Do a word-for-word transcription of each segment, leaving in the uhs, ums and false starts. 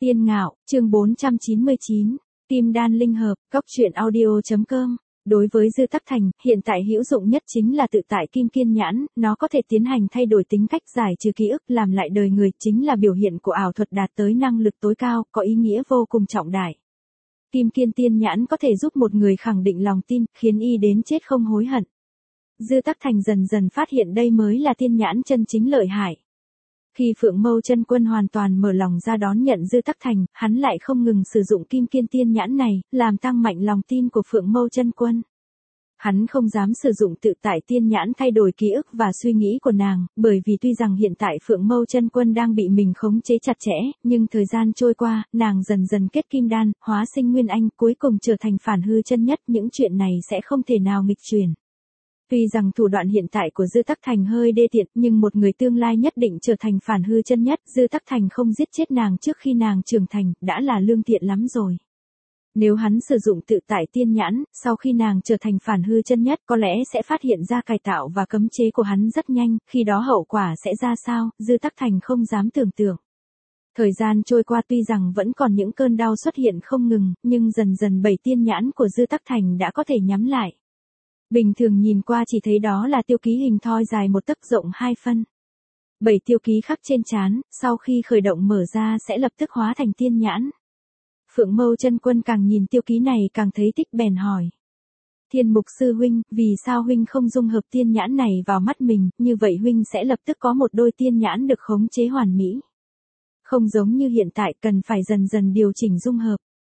Tiên Ngạo, chương bốn trăm chín mươi chín, Kim Đan Linh Hợp, Góc truyện audio chấm com. Đối với Dư Tắc Thành, hiện tại hữu dụng nhất chính là tự tại Kim Kiên Nhãn, nó có thể tiến hành thay đổi tính cách, giải trừ ký ức, làm lại đời người, chính là biểu hiện của ảo thuật đạt tới năng lực tối cao, có ý nghĩa vô cùng trọng đại. Kim Kiên Tiên Nhãn có thể giúp một người khẳng định lòng tin, khiến y đến chết không hối hận. Dư Tắc Thành dần dần phát hiện đây mới là tiên nhãn chân chính lợi hại. Khi Phượng Mâu Chân Quân hoàn toàn mở lòng ra đón nhận Dư Tắc Thành, hắn lại không ngừng sử dụng Kim Kiên Tiên Nhãn này, làm tăng mạnh lòng tin của Phượng Mâu Chân Quân. Hắn không dám sử dụng tự tại tiên nhãn thay đổi ký ức và suy nghĩ của nàng, bởi vì tuy rằng hiện tại Phượng Mâu Chân Quân đang bị mình khống chế chặt chẽ, nhưng thời gian trôi qua, nàng dần dần kết kim đan, hóa sinh nguyên anh, cuối cùng trở thành phản hư chân nhất, những chuyện này sẽ không thể nào nghịch chuyển. Tuy rằng thủ đoạn hiện tại của Dư Tắc Thành hơi đê tiện, nhưng một người tương lai nhất định trở thành phản hư chân nhất, Dư Tắc Thành không giết chết nàng trước khi nàng trưởng thành, đã là lương thiện lắm rồi. Nếu hắn sử dụng tự tại tiên nhãn, sau khi nàng trở thành phản hư chân nhất, có lẽ sẽ phát hiện ra cải tạo và cấm chế của hắn rất nhanh, khi đó hậu quả sẽ ra sao, Dư Tắc Thành không dám tưởng tượng. Thời gian trôi qua, tuy rằng vẫn còn những cơn đau xuất hiện không ngừng, nhưng dần dần bảy tiên nhãn của Dư Tắc Thành đã có thể nhắm lại. Bình thường nhìn qua chỉ thấy đó là tiêu ký hình thoi dài một tấc rộng hai phân. Bảy tiêu ký khắc trên trán, sau khi khởi động mở ra sẽ lập tức hóa thành tiên nhãn. Phượng Mâu Chân Quân càng nhìn tiêu ký này càng thấy thích, bèn hỏi. Thiên Mục sư huynh, vì sao huynh không dung hợp tiên nhãn này vào mắt mình, như vậy huynh sẽ lập tức có một đôi tiên nhãn được khống chế hoàn mỹ. Không giống như hiện tại, cần phải dần dần điều chỉnh dung hợp.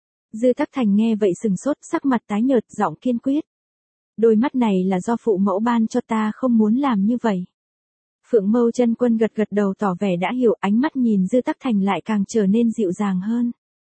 Dư Tắc Thành nghe vậy sừng sốt, sắc mặt tái nhợt, giọng kiên quyết. Đôi mắt này là do phụ mẫu ban cho, ta không muốn làm như vậy. Phượng Mâu Chân Quân gật gật đầu tỏ vẻ đã hiểu, ánh mắt nhìn Dư Tắc Thành lại càng trở nên dịu dàng hơn.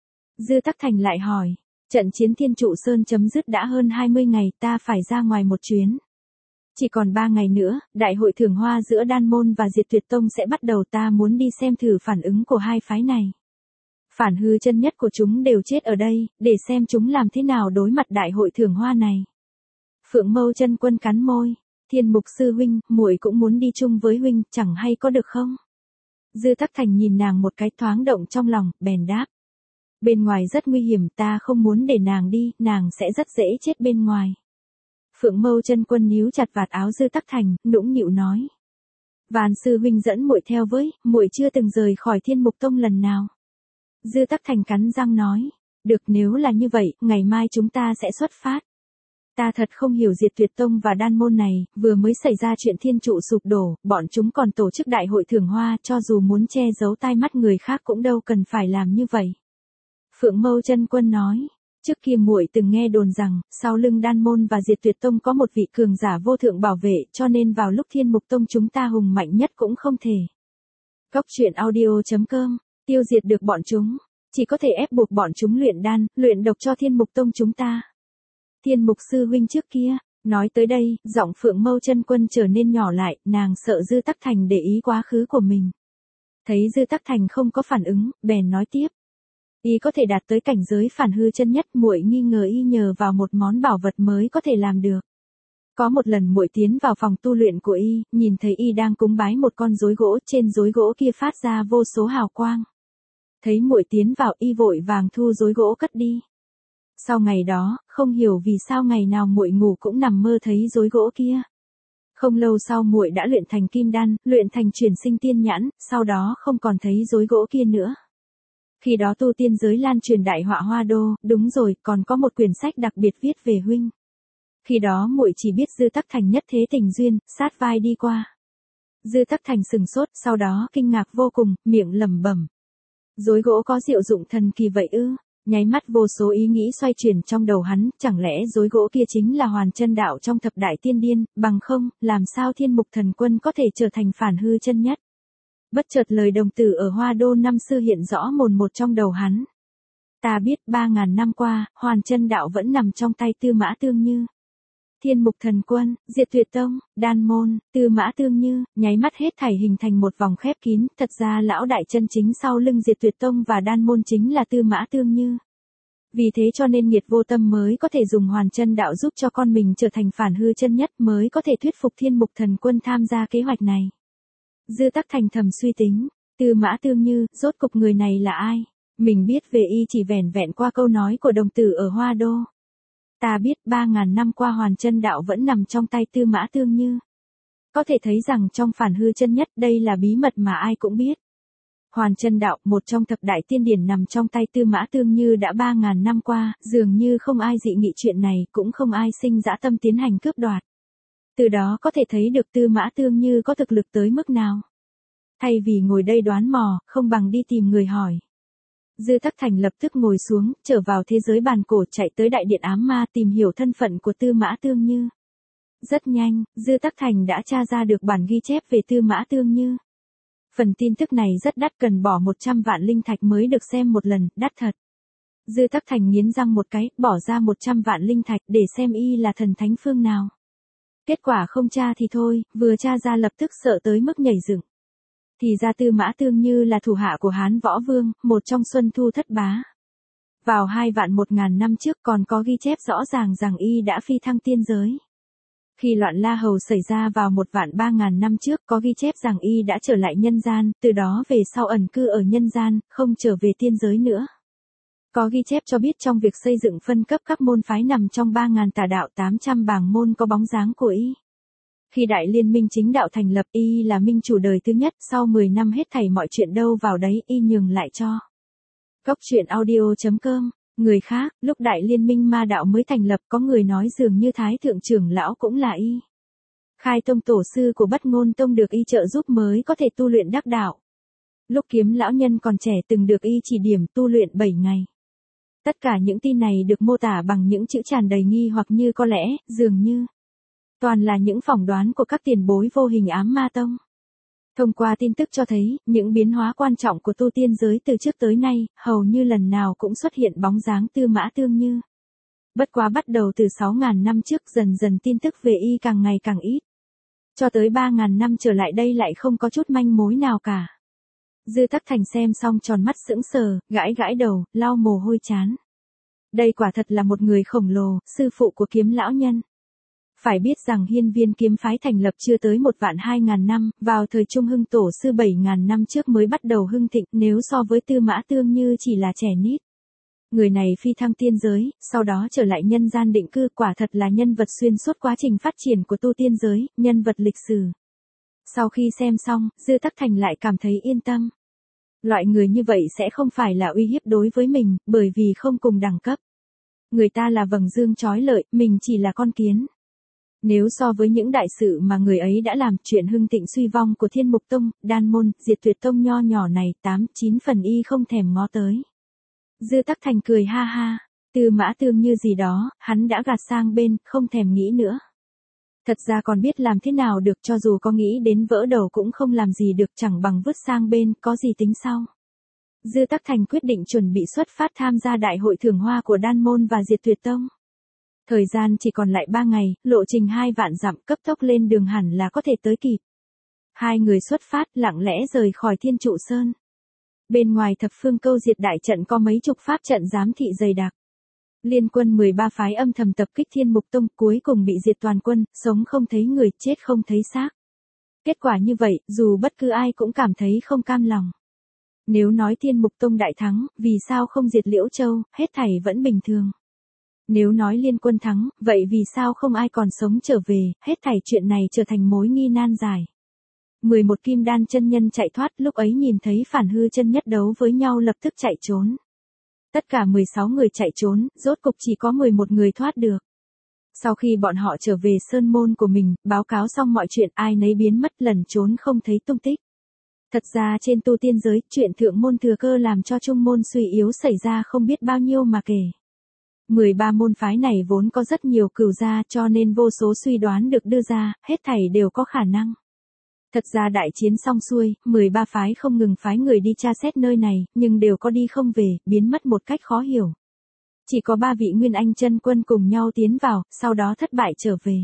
Dư Tắc Thành lại hỏi, trận chiến Thiên Trụ Sơn chấm dứt đã hơn hai mươi ngày, ta phải ra ngoài một chuyến. Chỉ còn ba ngày nữa, đại hội thưởng hoa giữa Đan Môn và Diệt Tuyệt Tông sẽ bắt đầu, ta muốn đi xem thử phản ứng của hai phái này. Phản hư chân nhất của chúng đều chết ở đây, để xem chúng làm thế nào đối mặt đại hội thưởng hoa này. Phượng Mâu Chân Quân cắn môi, Thiên Mục sư huynh, muội cũng muốn đi chung với huynh, chẳng hay có được không? Dư Tắc Thành nhìn nàng một cái, thoáng động trong lòng, bèn đáp. Bên ngoài rất nguy hiểm, ta không muốn để nàng đi, nàng sẽ rất dễ chết bên ngoài. Phượng Mâu Chân Quân níu chặt vạt áo Dư Tắc Thành, nũng nịu nói. Vạn sư huynh dẫn muội theo với, muội chưa từng rời khỏi Thiên Mục Tông lần nào. Dư Tắc Thành cắn răng nói, được, nếu là như vậy, ngày mai chúng ta sẽ xuất phát. Ta thật không hiểu Diệt Tuyệt Tông và Đan Môn này, vừa mới xảy ra chuyện thiên trụ sụp đổ, bọn chúng còn tổ chức đại hội thưởng hoa, cho dù muốn che giấu tai mắt người khác cũng đâu cần phải làm như vậy. Phượng Mâu Chân Quân nói, trước kia muội từng nghe đồn rằng, sau lưng Đan Môn và Diệt Tuyệt Tông có một vị cường giả vô thượng bảo vệ, cho nên vào lúc Thiên Mục Tông chúng ta hùng mạnh nhất cũng không thể. Góc truyện audio chấm com, tiêu diệt được bọn chúng, chỉ có thể ép buộc bọn chúng luyện đan, luyện độc cho Thiên Mục Tông chúng ta. Thiên Mục sư huynh trước kia, nói tới đây, giọng Phượng Mâu Chân Quân trở nên nhỏ lại, nàng sợ Dư Tắc Thành để ý quá khứ của mình. Thấy Dư Tắc Thành không có phản ứng, bèn nói tiếp. Y có thể đạt tới cảnh giới phản hư chân nhất, muội nghi ngờ y nhờ vào một món bảo vật mới có thể làm được. Có một lần muội tiến vào phòng tu luyện của y, nhìn thấy y đang cúng bái một con rối gỗ, trên rối gỗ kia phát ra vô số hào quang. Thấy muội tiến vào, y vội vàng thu rối gỗ cất đi. Sau ngày đó, không hiểu vì sao ngày nào muội ngủ cũng nằm mơ thấy rối gỗ kia. Không lâu sau muội đã luyện thành kim đan, luyện thành chuyển sinh tiên nhãn, sau đó không còn thấy rối gỗ kia nữa. Khi đó tu tiên giới lan truyền đại họa hoa đô, đúng rồi, còn có một quyển sách đặc biệt viết về huynh. Khi đó muội chỉ biết Dư Tắc Thành nhất thế tình duyên, sát vai đi qua. Dư Tắc Thành sừng sốt, sau đó kinh ngạc vô cùng, miệng lẩm bẩm. Rối gỗ có diệu dụng thần kỳ vậy ư? Nháy mắt vô số ý nghĩ xoay chuyển trong đầu hắn, chẳng lẽ rối gỗ kia chính là hoàn chân đạo trong thập đại tiên điên, bằng không, làm sao Thiên Mục Thần Quân có thể trở thành phản hư chân nhất? Bất chợt lời đồng tử ở Hoa Đô năm xưa hiện rõ mồn một trong đầu hắn. Ta biết ba ngàn năm qua, hoàn chân đạo vẫn nằm trong tay Tư Mã Tương Như. Thiên Mục Thần Quân, Diệt Tuyệt Tông, Đan Môn, Tư Mã Tương Như, nháy mắt hết thảy hình thành một vòng khép kín, thật ra lão đại chân chính sau lưng Diệt Tuyệt Tông và Đan Môn chính là Tư Mã Tương Như. Vì thế cho nên Nghiệt Vô Tâm mới có thể dùng hoàn chân đạo giúp cho con mình trở thành phản hư chân nhất, mới có thể thuyết phục Thiên Mục Thần Quân tham gia kế hoạch này. Dư Tắc Thành thầm suy tính, Tư Mã Tương Như, rốt cục người này là ai? Mình biết về y chỉ vẻn vẹn qua câu nói của đồng tử ở Hoa Đô. Ta biết ba ngàn năm qua Hoàn Chân Đạo vẫn nằm trong tay Tư Mã Tương Như. Có thể thấy rằng trong Phản Hư Chân Nhất đây là bí mật mà ai cũng biết. Hoàn Chân Đạo, một trong thập đại tiên điển nằm trong tay Tư Mã Tương Như đã ba ngàn năm qua, dường như không ai dị nghị chuyện này, cũng không ai sinh dã tâm tiến hành cướp đoạt. Từ đó có thể thấy được Tư Mã Tương Như có thực lực tới mức nào. Thay vì ngồi đây đoán mò, không bằng đi tìm người hỏi. Dư Tắc Thành lập tức ngồi xuống, trở vào thế giới bàn cổ, chạy tới đại điện ám ma tìm hiểu thân phận của Tư Mã Tương Như. Rất nhanh, Dư Tắc Thành đã tra ra được bản ghi chép về Tư Mã Tương Như. Phần tin tức này rất đắt, cần bỏ một trăm vạn linh thạch mới được xem một lần, đắt thật. Dư Tắc Thành nghiến răng một cái, bỏ ra một trăm vạn linh thạch để xem y là thần thánh phương nào. Kết quả không tra thì thôi, vừa tra ra lập tức sợ tới mức nhảy dựng. Thì ra Tư Mã Tương Như là thủ hạ của Hán Võ Vương, một trong Xuân Thu thất bá. Vào hai vạn một ngàn năm trước còn có ghi chép rõ ràng rằng y đã phi thăng tiên giới. Khi loạn La Hầu xảy ra vào một vạn ba ngàn năm trước có ghi chép rằng y đã trở lại nhân gian, từ đó về sau ẩn cư ở nhân gian, không trở về tiên giới nữa. Có ghi chép cho biết trong việc xây dựng phân cấp các môn phái nằm trong ba ngàn tà đạo tám trăm bảng môn có bóng dáng của y. Khi Đại Liên Minh Chính Đạo thành lập, y là minh chủ đời thứ nhất, sau mười năm hết thảy mọi chuyện đâu vào đấy, y nhường lại cho. Cốc truyện audio chấm com. Người khác, lúc Đại Liên Minh Ma Đạo mới thành lập có người nói dường như Thái Thượng trưởng lão cũng là y. Khai Tông tổ sư của Bất Ngôn Tông được y trợ giúp mới có thể tu luyện đắc đạo. Lúc Kiếm lão nhân còn trẻ từng được y chỉ điểm tu luyện bảy ngày. Tất cả những tin này được mô tả bằng những chữ tràn đầy nghi hoặc như có lẽ, dường như. Toàn là những phỏng đoán của các tiền bối vô hình ám ma tông. Thông qua tin tức cho thấy, những biến hóa quan trọng của tu tiên giới từ trước tới nay, hầu như lần nào cũng xuất hiện bóng dáng Tư Mã Tương Như. Bất quá bắt đầu từ sáu ngàn năm trước dần dần tin tức về y càng ngày càng ít. Cho tới ba ngàn năm trở lại đây lại không có chút manh mối nào cả. Dư Tắc Thành xem xong tròn mắt sững sờ, gãi gãi đầu, lau mồ hôi chán. Đây quả thật là một người khổng lồ, sư phụ của Kiếm lão nhân. Phải biết rằng Hiên Viên kiếm phái thành lập chưa tới một vạn hai ngàn năm, vào thời Trung Hưng tổ sư bảy ngàn năm trước mới bắt đầu hưng thịnh, nếu so với Tư Mã Tương Như chỉ là trẻ nít. Người này phi thăng tiên giới, sau đó trở lại nhân gian định cư, quả thật là nhân vật xuyên suốt quá trình phát triển của tu tiên giới, nhân vật lịch sử. Sau khi xem xong, Dư Tắc Thành lại cảm thấy yên tâm. Loại người như vậy sẽ không phải là uy hiếp đối với mình, bởi vì không cùng đẳng cấp. Người ta là vầng dương chói lợi, mình chỉ là con kiến. Nếu so với những đại sự mà người ấy đã làm, chuyện hưng thịnh suy vong của Thiên Mục Tông, Đan Môn, Diệt Tuyệt Tông nho nhỏ này, tám, chín phần y không thèm ngó tới. Dư Tắc Thành cười ha ha, Tư Mã Tương Như gì đó, hắn đã gạt sang bên, không thèm nghĩ nữa. Thật ra còn biết làm thế nào được, cho dù có nghĩ đến vỡ đầu cũng không làm gì được, chẳng bằng vứt sang bên, có gì tính sau. Dư Tắc Thành quyết định chuẩn bị xuất phát tham gia đại hội thưởng hoa của Đan Môn và Diệt Tuyệt Tông. Thời gian chỉ còn lại ba ngày, lộ trình hai vạn dặm, cấp tốc lên đường hẳn là có thể tới kịp. Hai người xuất phát lặng lẽ rời khỏi Thiên Trụ Sơn. Bên ngoài thập phương câu diệt đại trận có mấy chục pháp trận giám thị dày đặc. Liên quân mười ba phái âm thầm tập kích Thiên Mục Tông, cuối cùng bị diệt toàn quân, sống không thấy người, chết không thấy xác. Kết quả như vậy, dù bất cứ ai cũng cảm thấy không cam lòng. Nếu nói Thiên Mục Tông đại thắng, vì sao không diệt Liễu Châu, hết thảy vẫn bình thường. Nếu nói liên quân thắng, vậy vì sao không ai còn sống trở về, hết thảy chuyện này trở thành mối nghi nan dài. mười một kim đan chân nhân chạy thoát, lúc ấy nhìn thấy Phản Hư chân nhất đấu với nhau lập tức chạy trốn. Tất cả mười sáu người chạy trốn, rốt cục chỉ có mười một người thoát được. Sau khi bọn họ trở về sơn môn của mình, báo cáo xong mọi chuyện, ai nấy biến mất, lẩn trốn không thấy tung tích. Thật ra trên tu tiên giới, chuyện thượng môn thừa cơ làm cho trung môn suy yếu xảy ra không biết bao nhiêu mà kể. mười ba môn phái này vốn có rất nhiều cửu gia, cho nên vô số suy đoán được đưa ra, hết thảy đều có khả năng. Thật ra đại chiến xong xuôi, mười ba phái không ngừng phái người đi tra xét nơi này, nhưng đều có đi không về, biến mất một cách khó hiểu. Chỉ có ba vị Nguyên Anh chân quân cùng nhau tiến vào, sau đó thất bại trở về.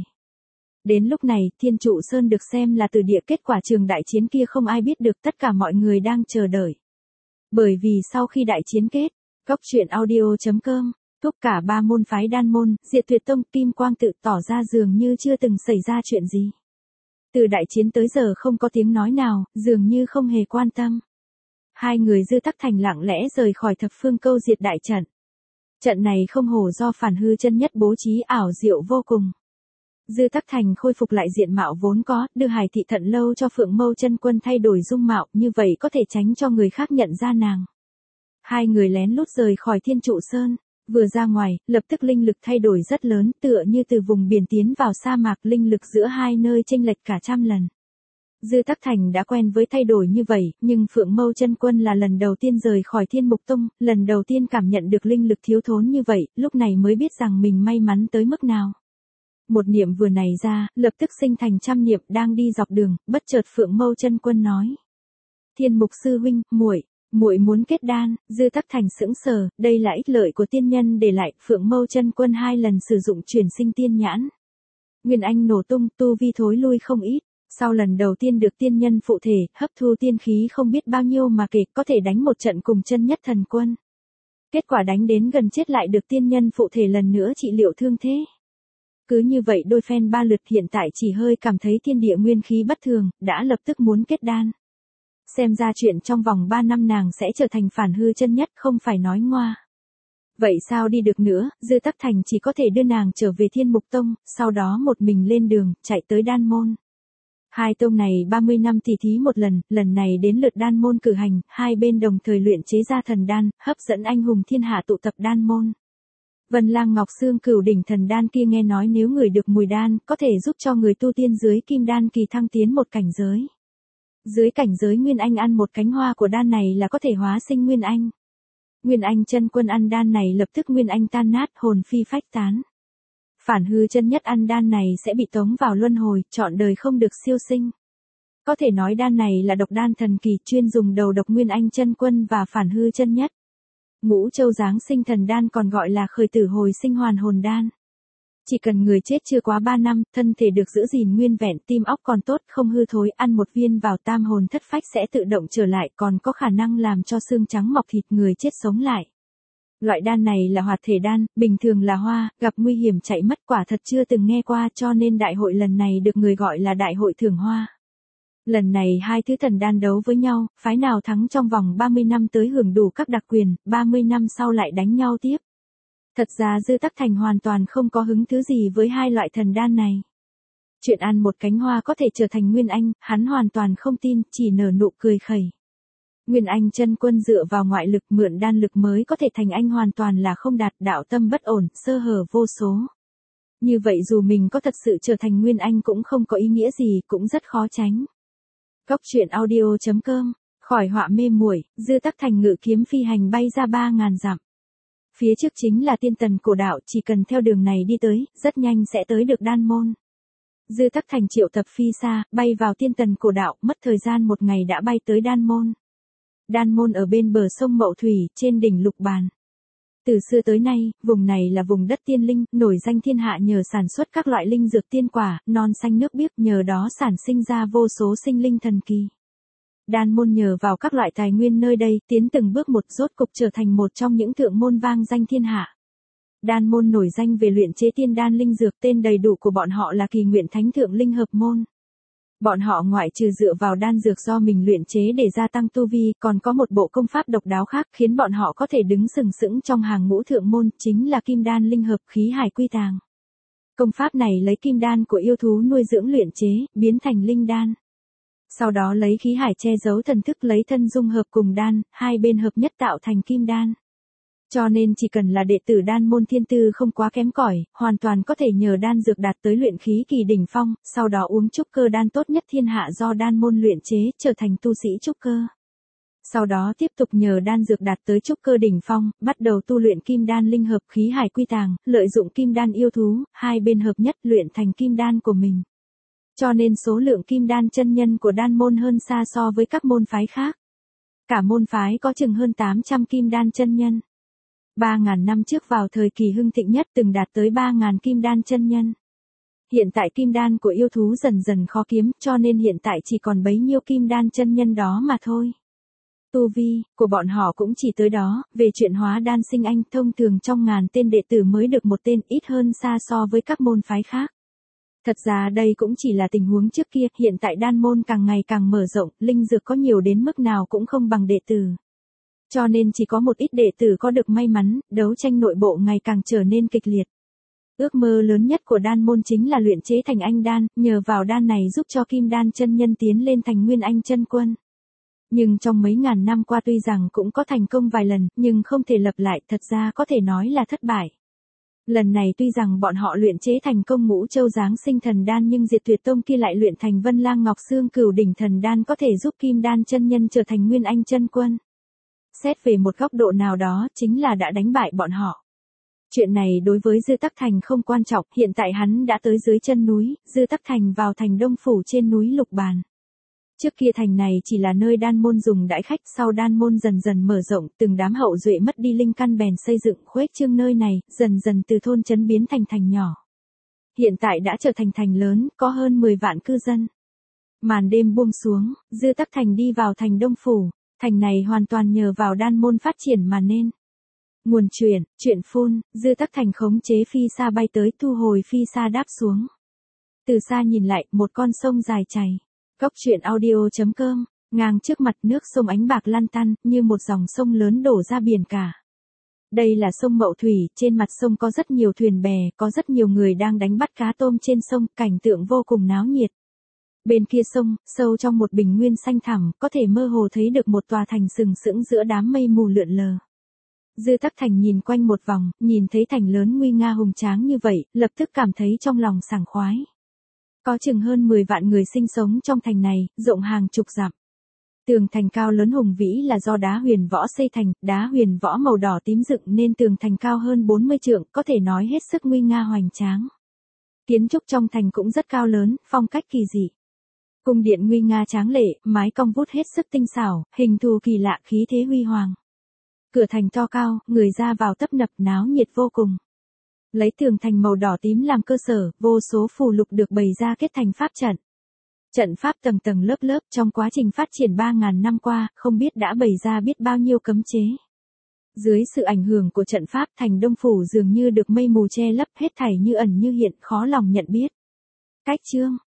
Đến lúc này, Thiên Trụ Sơn được xem là từ địa, kết quả trường đại chiến kia không ai biết được, tất cả mọi người đang chờ đợi. Bởi vì sau khi đại chiến kết, cốc truyện audio chấm com, thúc cả ba môn phái Đan Môn, Diệt Tuyệt Tông, Kim Quang tự tỏ ra dường như chưa từng xảy ra chuyện gì. Từ đại chiến tới giờ không có tiếng nói nào, dường như không hề quan tâm. Hai người Dư Tắc Thành lặng lẽ rời khỏi thập phương câu diệt đại trận. Trận này không hổ do Phản Hư chân nhất bố trí ảo diệu vô cùng. Dư Tắc Thành khôi phục lại diện mạo vốn có, đưa Hải Thị Thận Lâu cho Phượng Mâu Chân Quân thay đổi dung mạo, như vậy có thể tránh cho người khác nhận ra nàng. Hai người lén lút rời khỏi Thiên Trụ Sơn, vừa ra ngoài, lập tức linh lực thay đổi rất lớn, tựa như từ vùng biển tiến vào sa mạc, linh lực giữa hai nơi chênh lệch cả trăm lần. Dư Tắc Thành đã quen với thay đổi như vậy, nhưng Phượng Mâu Chân Quân là lần đầu tiên rời khỏi Thiên Mục Tông, lần đầu tiên cảm nhận được linh lực thiếu thốn như vậy, lúc này mới biết rằng mình may mắn tới mức nào. Một niệm vừa này ra, lập tức sinh thành trăm niệm, đang đi dọc đường, bất chợt Phượng Mâu Chân Quân nói: "Thiên Mục sư huynh, muội, muội muốn kết đan." Dư Tắc Thành sững sờ, đây là ích lợi của tiên nhân để lại. Phượng Mâu Chân Quân hai lần sử dụng chuyển sinh tiên nhãn, nguyên anh nổ tung, tu vi thối lui không ít. Sau lần đầu tiên được tiên nhân phụ thể, hấp thu tiên khí không biết bao nhiêu mà kể, có thể đánh một trận cùng chân nhất thần quân. Kết quả đánh đến gần chết lại được tiên nhân phụ thể lần nữa trị liệu thương thế. Cứ như vậy đôi phen ba lượt, hiện tại chỉ hơi cảm thấy thiên địa nguyên khí bất thường, đã lập tức muốn kết đan. Xem ra chuyện trong vòng ba năm nàng sẽ trở thành Phản Hư chân nhất, không phải nói ngoa. Vậy sao đi được nữa, Dư Tắc Thành chỉ có thể đưa nàng trở về Thiên Mục Tông, sau đó một mình lên đường, chạy tới Đan Môn. Hai tông này ba mươi năm tỉ thí một lần, lần này đến lượt Đan Môn cử hành, hai bên đồng thời luyện chế ra thần đan, hấp dẫn anh hùng thiên hạ tụ tập Đan Môn. Vân Lang Ngọc Xương Cửu đỉnh thần đan kia nghe nói nếu người được mùi đan, có thể giúp cho người tu tiên dưới kim đan kỳ thăng tiến một cảnh giới. Dưới cảnh giới Nguyên Anh ăn một cánh hoa của đan này là có thể hóa sinh Nguyên Anh. Nguyên Anh chân quân ăn đan này lập tức Nguyên Anh tan nát, hồn phi phách tán. Phản Hư chân nhất ăn đan này sẽ bị tống vào luân hồi, trọn đời không được siêu sinh. Có thể nói đan này là độc đan thần kỳ, chuyên dùng đầu độc Nguyên Anh chân quân và Phản Hư chân nhất. Ngũ Châu Giáng Sinh Thần Đan còn gọi là Khởi Tử Hồi Sinh Hoàn Hồn Đan. Chỉ cần người chết chưa quá ba năm, thân thể được giữ gìn nguyên vẹn, tim óc còn tốt, không hư thối, ăn một viên vào tam hồn thất phách sẽ tự động trở lại, còn có khả năng làm cho xương trắng mọc thịt, người chết sống lại. Loại đan này là hoạt thể đan, bình thường là hoa, gặp nguy hiểm chạy mất, quả thật chưa từng nghe qua, cho nên đại hội lần này được người gọi là đại hội thưởng hoa. Lần này hai thứ thần đan đấu với nhau, phái nào thắng trong vòng ba mươi năm tới hưởng đủ các đặc quyền, ba mươi năm sau lại đánh nhau tiếp. Thật ra Dư Tắc Thành hoàn toàn không có hứng thú gì với hai loại thần đan này. Chuyện ăn một cánh hoa có thể trở thành Nguyên Anh, hắn hoàn toàn không tin, chỉ nở nụ cười khẩy. Nguyên Anh chân quân dựa vào ngoại lực mượn đan lực mới có thể thành anh hoàn toàn là không đạt, đạo tâm bất ổn, sơ hở vô số. Như vậy dù mình có thật sự trở thành Nguyên Anh cũng không có ý nghĩa gì, cũng rất khó tránh. Góc truyện audio chấm com, khỏi họa mê muội, Dư Tắc Thành ngự kiếm phi hành bay ra ba ngàn dặm. Phía trước chính là tiên tần cổ đạo, chỉ cần theo đường này đi tới, rất nhanh sẽ tới được Đan Môn. Dư Tắc Thành triệu tập phi xa, bay vào tiên tần cổ đạo, mất thời gian một ngày đã bay tới Đan Môn. Đan Môn ở bên bờ sông Mậu Thủy, trên đỉnh Lục Bàn. Từ xưa tới nay, vùng này là vùng đất tiên linh, nổi danh thiên hạ nhờ sản xuất các loại linh dược tiên quả, non xanh nước biếc, nhờ đó sản sinh ra vô số sinh linh thần kỳ. Đan Môn nhờ vào các loại tài nguyên nơi đây, tiến từng bước một, rốt cục trở thành một trong những thượng môn vang danh thiên hạ. Đan Môn nổi danh về luyện chế tiên đan linh dược, tên đầy đủ của bọn họ là Kỳ Nguyện Thánh Thượng Linh Hợp Môn. Bọn họ ngoại trừ dựa vào đan dược do mình luyện chế để gia tăng tu vi, còn có một bộ công pháp độc đáo khác khiến bọn họ có thể đứng sừng sững trong hàng ngũ thượng môn, chính là Kim Đan Linh Hợp Khí Hải Quy Tàng. Công pháp này lấy kim đan của yêu thú nuôi dưỡng luyện chế, biến thành linh đan. Sau đó lấy khí hải che giấu thần thức, lấy thân dung hợp cùng đan, hai bên hợp nhất tạo thành kim đan. Cho nên chỉ cần là đệ tử Đan Môn thiên tư không quá kém cỏi, hoàn toàn có thể nhờ đan dược đạt tới luyện khí kỳ đỉnh phong, sau đó uống trúc cơ đan tốt nhất thiên hạ do Đan Môn luyện chế, trở thành tu sĩ trúc cơ. Sau đó tiếp tục nhờ đan dược đạt tới trúc cơ đỉnh phong, bắt đầu tu luyện kim đan linh hợp khí hải quy tàng, lợi dụng kim đan yêu thú, hai bên hợp nhất luyện thành kim đan của mình. Cho nên số lượng kim đan chân nhân của Đan Môn hơn xa so với các môn phái khác. Cả môn phái có chừng hơn tám trăm kim đan chân nhân. ba nghìn năm trước vào thời kỳ hưng thịnh nhất từng đạt tới ba nghìn kim đan chân nhân. Hiện tại kim đan của yêu thú dần dần khó kiếm, cho nên hiện tại chỉ còn bấy nhiêu kim đan chân nhân đó mà thôi. Tu vi của bọn họ cũng chỉ tới đó, về chuyện hóa đan sinh anh, thông thường trong ngàn tên đệ tử mới được một tên, ít hơn xa so với các môn phái khác. Thật ra đây cũng chỉ là tình huống trước kia, hiện tại đan môn càng ngày càng mở rộng, linh dược có nhiều đến mức nào cũng không bằng đệ tử. Cho nên chỉ có một ít đệ tử có được may mắn, đấu tranh nội bộ ngày càng trở nên kịch liệt. Ước mơ lớn nhất của đan môn chính là luyện chế thành anh đan, nhờ vào đan này giúp cho Kim Đan chân nhân tiến lên thành Nguyên Anh chân quân. Nhưng trong mấy ngàn năm qua tuy rằng cũng có thành công vài lần, nhưng không thể lập lại, thật ra có thể nói là thất bại. Lần này tuy rằng bọn họ luyện chế thành công Ngũ Châu Giáng Sinh Thần Đan nhưng Diệt Tuyệt Tông kia lại luyện thành Vân Lang Ngọc Xương Cửu Đỉnh Thần Đan có thể giúp Kim Đan chân nhân trở thành Nguyên Anh chân quân. Xét về một góc độ nào đó, chính là đã đánh bại bọn họ. Chuyện này đối với Dư Tắc Thành không quan trọng, hiện tại hắn đã tới dưới chân núi, Dư Tắc Thành vào thành Đông Phủ trên núi Lục Bàn. Trước kia thành này chỉ là nơi đan môn dùng đãi khách, sau đan môn dần dần mở rộng, từng đám hậu duệ mất đi linh căn bèn xây dựng khuếch trương nơi này, dần dần từ thôn trấn biến thành thành nhỏ. Hiện tại đã trở thành thành lớn, có hơn mười vạn cư dân. Màn đêm buông xuống, Dư Tắc Thành đi vào thành Đông Phủ, thành này hoàn toàn nhờ vào đan môn phát triển mà nên. Nguồn chuyện, chuyện phun, Dư Tắc Thành khống chế phi sa bay tới, thu hồi phi sa đáp xuống. Từ xa nhìn lại, một con sông dài chảy. Góc chuyện audio.com, ngang trước mặt nước sông ánh bạc lăn tăn, như một dòng sông lớn đổ ra biển cả. Đây là sông Mậu Thủy, trên mặt sông có rất nhiều thuyền bè, có rất nhiều người đang đánh bắt cá tôm trên sông, cảnh tượng vô cùng náo nhiệt. Bên kia sông, sâu trong một bình nguyên xanh thẳm, có thể mơ hồ thấy được một tòa thành sừng sững giữa đám mây mù lượn lờ. Dư Tắc Thành nhìn quanh một vòng, nhìn thấy thành lớn nguy nga hùng tráng như vậy, lập tức cảm thấy trong lòng sảng khoái. Có chừng hơn mười vạn người sinh sống trong thành này, rộng hàng chục dặm. Tường thành cao lớn hùng vĩ là do đá huyền võ xây thành, đá huyền võ màu đỏ tím dựng nên tường thành cao hơn bốn mươi trượng, có thể nói hết sức nguy nga hoành tráng. Kiến trúc trong thành cũng rất cao lớn, phong cách kỳ dị. Cung điện nguy nga tráng lệ, mái cong vút hết sức tinh xảo, hình thù kỳ lạ, khí thế huy hoàng. Cửa thành to cao, người ra vào tấp nập, náo nhiệt vô cùng. Lấy tường thành màu đỏ tím làm cơ sở, vô số phù lục được bày ra kết thành pháp trận. Trận pháp tầng tầng lớp lớp, trong quá trình phát triển ba ngàn năm qua, không biết đã bày ra biết bao nhiêu cấm chế. Dưới sự ảnh hưởng của trận pháp, thành Đông Phủ dường như được mây mù che lấp, hết thảy như ẩn như hiện, khó lòng nhận biết. Cách chương,